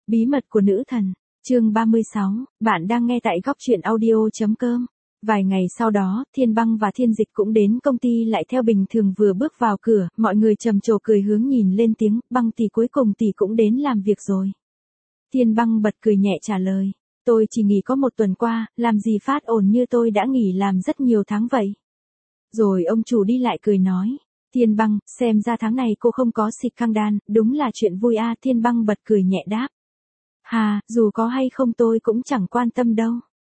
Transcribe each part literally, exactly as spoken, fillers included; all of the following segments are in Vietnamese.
Bí mật của nữ thần, chương ba mươi sáu, bạn đang nghe tại góc truyện audio.com. Vài ngày sau đó, Thiên Băng và Thiên Dịch cũng đến công ty lại theo bình thường. Vừa bước vào cửa, mọi người trầm trồ cười hướng nhìn lên tiếng, Băng tỷ cuối cùng tỷ cũng đến làm việc rồi. Thiên Băng bật cười nhẹ trả lời, tôi chỉ nghỉ có một tuần qua, làm gì phát ổn như tôi đã nghỉ làm rất nhiều tháng vậy. Rồi ông chủ đi lại cười nói, Thiên Băng, xem ra tháng này cô không có xịt căng đan, đúng là chuyện vui a. Thiên Băng bật cười nhẹ đáp. Hà, dù có hay không tôi cũng chẳng quan tâm đâu.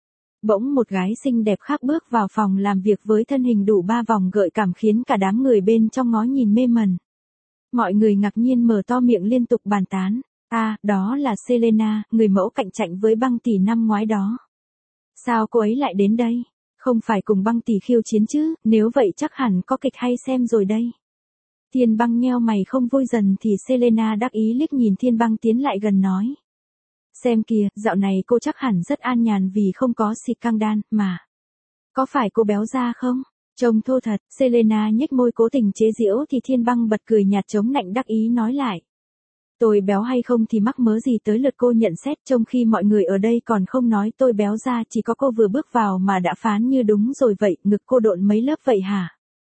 Bỗng một gái xinh đẹp khác bước vào phòng làm việc với thân hình đủ ba vòng gợi cảm khiến cả đám người bên trong ngó nhìn mê mẩn. Mọi người ngạc nhiên mở to miệng liên tục bàn tán. À, đó là Selena, người mẫu cạnh tranh với Băng tỷ năm ngoái đó. Sao cô ấy lại đến đây? Không phải cùng Băng tỷ khiêu chiến chứ, nếu vậy chắc hẳn có kịch hay xem rồi đây. Thiên Băng nheo mày không vui dần thì Selena đắc ý liếc nhìn Thiên Băng tiến lại gần nói. Xem kìa, dạo này cô chắc hẳn rất an nhàn vì không có xịt căng đan, mà. Có phải cô béo ra không? Trông thô thật, Selena nhếch môi cố tình chế giễu thì Thiên Băng bật cười nhạt chống nạnh đắc ý nói lại. Tôi béo hay không thì mắc mớ gì tới lượt cô nhận xét, trong khi mọi người ở đây còn không nói tôi béo ra, chỉ có cô vừa bước vào mà đã phán như đúng rồi vậy, ngực cô độn mấy lớp vậy hả?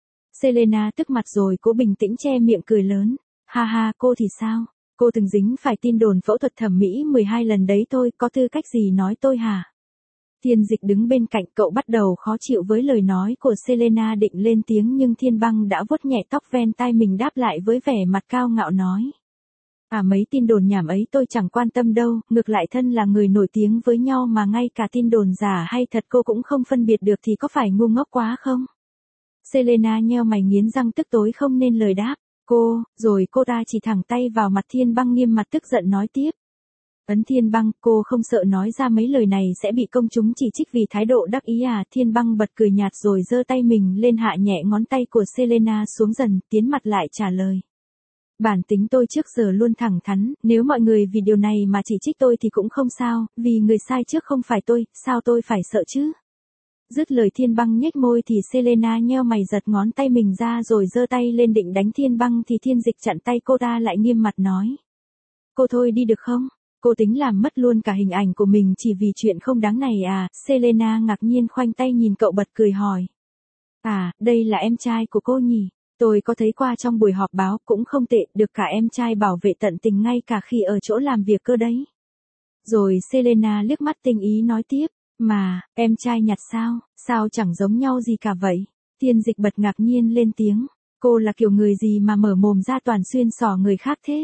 Selena tức mặt rồi cố bình tĩnh che miệng cười lớn. Ha ha, cô thì sao? Cô từng dính phải tin đồn phẫu thuật thẩm mỹ mười hai lần đấy thôi, có tư cách gì nói tôi hả? Thiên Dịch đứng bên cạnh, cậu bắt đầu khó chịu với lời nói của Selena, định lên tiếng nhưng Thiên Băng đã vuốt nhẹ tóc ven tai mình đáp lại với vẻ mặt cao ngạo nói. À, mấy tin đồn nhảm ấy tôi chẳng quan tâm đâu, ngược lại thân là người nổi tiếng với nhau mà ngay cả tin đồn giả hay thật cô cũng không phân biệt được thì có phải ngu ngốc quá không? Selena nheo mày nghiến răng tức tối không nên lời đáp. Cô, rồi cô ta chỉ thẳng tay vào mặt Thiên Băng nghiêm mặt tức giận nói tiếp. Ấn Thiên Băng, cô không sợ nói ra mấy lời này sẽ bị công chúng chỉ trích vì thái độ đắc ý à? Thiên Băng bật cười nhạt rồi giơ tay mình lên hạ nhẹ ngón tay của Selena xuống dần, tiến mặt lại trả lời. Bản tính tôi trước giờ luôn thẳng thắn, nếu mọi người vì điều này mà chỉ trích tôi thì cũng không sao, vì người sai trước không phải tôi, sao tôi phải sợ chứ? Dứt lời Thiên Băng nhếch môi thì Selena nheo mày giật ngón tay mình ra rồi giơ tay lên định đánh Thiên Băng thì Thiên Dịch chặn tay cô ta lại nghiêm mặt nói. Cô thôi đi được không? Cô tính làm mất luôn cả hình ảnh của mình chỉ vì chuyện không đáng này à? Selena ngạc nhiên khoanh tay nhìn cậu bật cười hỏi. À, đây là em trai của cô nhỉ? Tôi có thấy qua trong buổi họp báo cũng không tệ, được cả em trai bảo vệ tận tình ngay cả khi ở chỗ làm việc cơ đấy. Rồi Selena liếc mắt tinh ý nói tiếp. Mà, em trai nhặt sao, sao chẳng giống nhau gì cả vậy? Thiên Dịch bật ngạc nhiên lên tiếng. Cô là kiểu người gì mà mở mồm ra toàn xuyên xỏ người khác thế?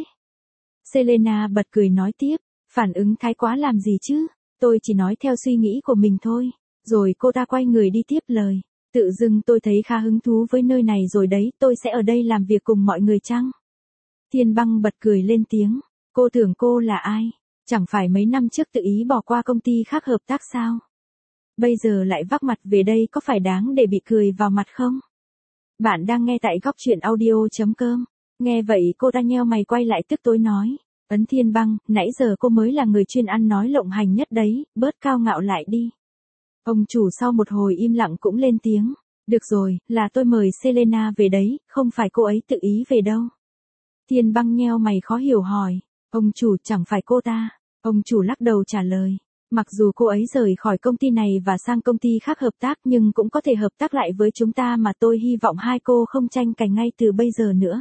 Selena bật cười nói tiếp. Phản ứng thái quá làm gì chứ? Tôi chỉ nói theo suy nghĩ của mình thôi. Rồi cô ta quay người đi tiếp lời. Tự dưng tôi thấy khá hứng thú với nơi này rồi đấy, tôi sẽ ở đây làm việc cùng mọi người chăng? Thiên Băng bật cười lên tiếng. Cô tưởng cô là ai? Chẳng phải mấy năm trước tự ý bỏ qua công ty khác hợp tác sao? Bây giờ lại vác mặt về đây có phải đáng để bị cười vào mặt không? Bạn đang nghe tại góc truyện audio.com. Nghe vậy cô ta nheo mày quay lại tức tối nói. Ấn Thiên Băng, nãy giờ cô mới là người chuyên ăn nói lộng hành nhất đấy, bớt cao ngạo lại đi. Ông chủ sau một hồi im lặng cũng lên tiếng. Được rồi, là tôi mời Selena về đấy, không phải cô ấy tự ý về đâu. Thiên Băng nheo mày khó hiểu hỏi. Ông chủ chẳng phải cô ta. Ông chủ lắc đầu trả lời. Mặc dù cô ấy rời khỏi công ty này và sang công ty khác hợp tác nhưng cũng có thể hợp tác lại với chúng ta mà tôi hy vọng hai cô không tranh cãi ngay từ bây giờ nữa.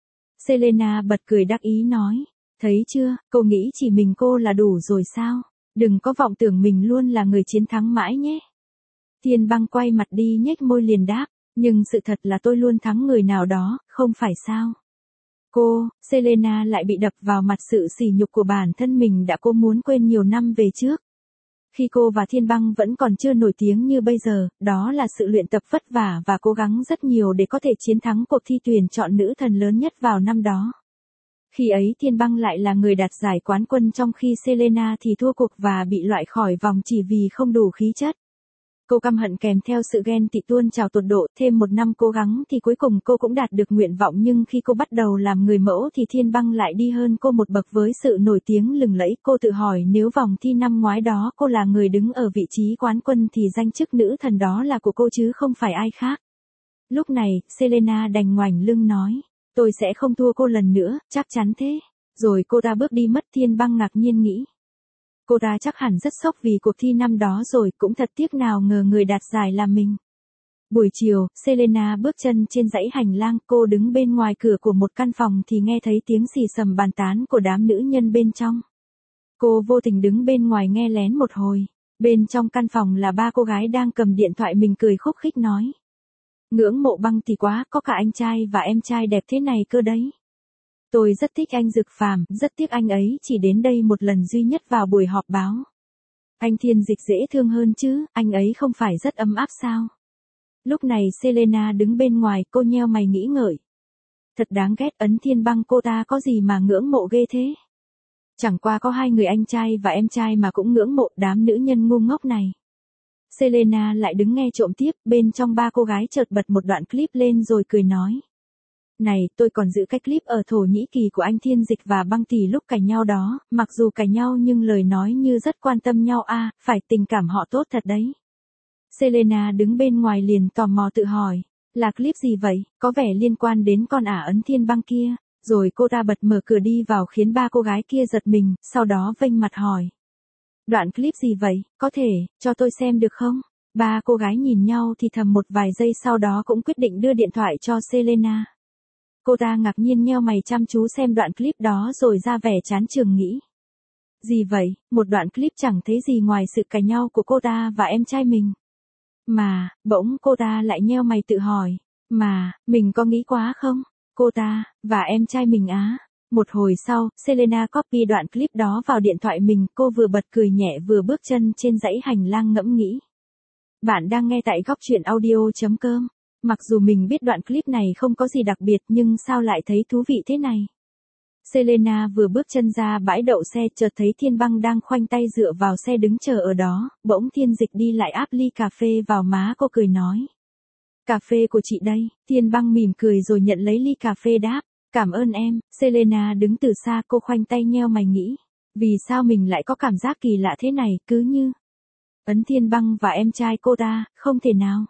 Selena bật cười đắc ý nói. Thấy chưa, cô nghĩ chỉ mình cô là đủ rồi sao? Đừng có vọng tưởng mình luôn là người chiến thắng mãi nhé. Thiên Băng quay mặt đi nhếch môi liền đáp. Nhưng sự thật là tôi luôn thắng người nào đó, không phải sao? Cô, Selena lại bị đập vào mặt sự sỉ nhục của bản thân mình đã cô muốn quên nhiều năm về trước. Khi cô và Thiên Băng vẫn còn chưa nổi tiếng như bây giờ, đó là sự luyện tập vất vả và cố gắng rất nhiều để có thể chiến thắng cuộc thi tuyển chọn nữ thần lớn nhất vào năm đó. Khi ấy Thiên Băng lại là người đạt giải quán quân trong khi Selena thì thua cuộc và bị loại khỏi vòng chỉ vì không đủ khí chất. Cô căm hận kèm theo sự ghen tị tuôn trào tột độ, thêm một năm cố gắng thì cuối cùng cô cũng đạt được nguyện vọng nhưng khi cô bắt đầu làm người mẫu thì Thiên Băng lại đi hơn cô một bậc với sự nổi tiếng lừng lẫy. Cô tự hỏi nếu vòng thi năm ngoái đó cô là người đứng ở vị trí quán quân thì danh chức nữ thần đó là của cô chứ không phải ai khác. Lúc này, Selena đành ngoảnh lưng nói, tôi sẽ không thua cô lần nữa, chắc chắn thế. Rồi cô ta bước đi mất. Thiên Băng ngạc nhiên nghĩ. Cô ta chắc hẳn rất sốc vì cuộc thi năm đó rồi, cũng thật tiếc nào ngờ người đạt giải là mình. Buổi chiều, Selena bước chân trên dãy hành lang, cô đứng bên ngoài cửa của một căn phòng thì nghe thấy tiếng xì xầm bàn tán của đám nữ nhân bên trong. Cô vô tình đứng bên ngoài nghe lén một hồi. Bên trong căn phòng là ba cô gái đang cầm điện thoại mình cười khúc khích nói. Ngưỡng mộ Băng thì quá, có cả anh trai và em trai đẹp thế này cơ đấy. Tôi rất thích anh Dực Phàm, rất tiếc anh ấy chỉ đến đây một lần duy nhất vào buổi họp báo. Anh Thiên Dịch dễ thương hơn chứ, anh ấy không phải rất ấm áp sao? Lúc này Selena đứng bên ngoài, cô nheo mày nghĩ ngợi. Thật đáng ghét, Ấn Thiên Băng cô ta có gì mà ngưỡng mộ ghê thế? Chẳng qua có hai người anh trai và em trai mà cũng ngưỡng mộ, đám nữ nhân ngu ngốc này. Selena lại đứng nghe trộm tiếp, bên trong ba cô gái chợt bật một đoạn clip lên rồi cười nói. Này, tôi còn giữ cái clip ở Thổ Nhĩ Kỳ của anh Thiên Dịch và Băng Tỷ lúc cãi nhau đó, mặc dù cãi nhau nhưng lời nói như rất quan tâm nhau a, à, phải tình cảm họ tốt thật đấy. Selena đứng bên ngoài liền tò mò tự hỏi, là clip gì vậy, có vẻ liên quan đến con ả Ấn Thiên Băng kia, rồi cô ta bật mở cửa đi vào khiến ba cô gái kia giật mình, sau đó vênh mặt hỏi. Đoạn clip gì vậy, có thể, cho tôi xem được không? Ba cô gái nhìn nhau thì thầm một vài giây sau đó cũng quyết định đưa điện thoại cho Selena. Cô ta ngạc nhiên nheo mày chăm chú xem đoạn clip đó rồi ra vẻ chán chường nghĩ. Gì vậy, một đoạn clip chẳng thấy gì ngoài sự cãi nhau của cô ta và em trai mình. Mà, bỗng cô ta lại nheo mày tự hỏi, mà, mình có nghĩ quá không? Cô ta, và em trai mình á. Một hồi sau, Selena copy đoạn clip đó vào điện thoại mình, cô vừa bật cười nhẹ vừa bước chân trên dãy hành lang ngẫm nghĩ. Bạn đang nghe tại góc truyện audio chấm com. Mặc dù mình biết đoạn clip này không có gì đặc biệt nhưng sao lại thấy thú vị thế này. Selena vừa bước chân ra bãi đậu xe chợt thấy Thiên Băng đang khoanh tay dựa vào xe đứng chờ ở đó, bỗng Thiên Dịch đi lại áp ly cà phê vào má cô cười nói. Cà phê của chị đây. Thiên Băng mỉm cười rồi nhận lấy ly cà phê đáp. Cảm ơn em. Selena đứng từ xa, cô khoanh tay nheo mày nghĩ. Vì sao mình lại có cảm giác kỳ lạ thế này, cứ như Ấn Thiên Băng và em trai cô ta, không thể nào.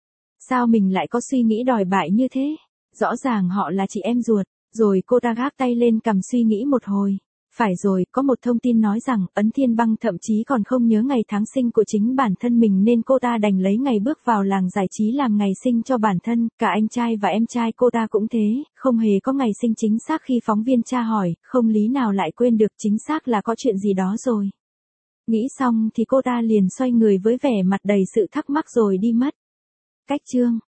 Sao mình lại có suy nghĩ đòi bại như thế? Rõ ràng họ là chị em ruột. Rồi cô ta gác tay lên cằm suy nghĩ một hồi. Phải rồi, có một thông tin nói rằng Ấn Thiên Băng thậm chí còn không nhớ ngày tháng sinh của chính bản thân mình nên cô ta đành lấy ngày bước vào làng giải trí làm ngày sinh cho bản thân. Cả anh trai và em trai cô ta cũng thế, không hề có ngày sinh chính xác khi phóng viên tra hỏi, không lý nào lại quên được chính xác là có chuyện gì đó rồi. Nghĩ xong thì cô ta liền xoay người với vẻ mặt đầy sự thắc mắc rồi đi mất. Cách chương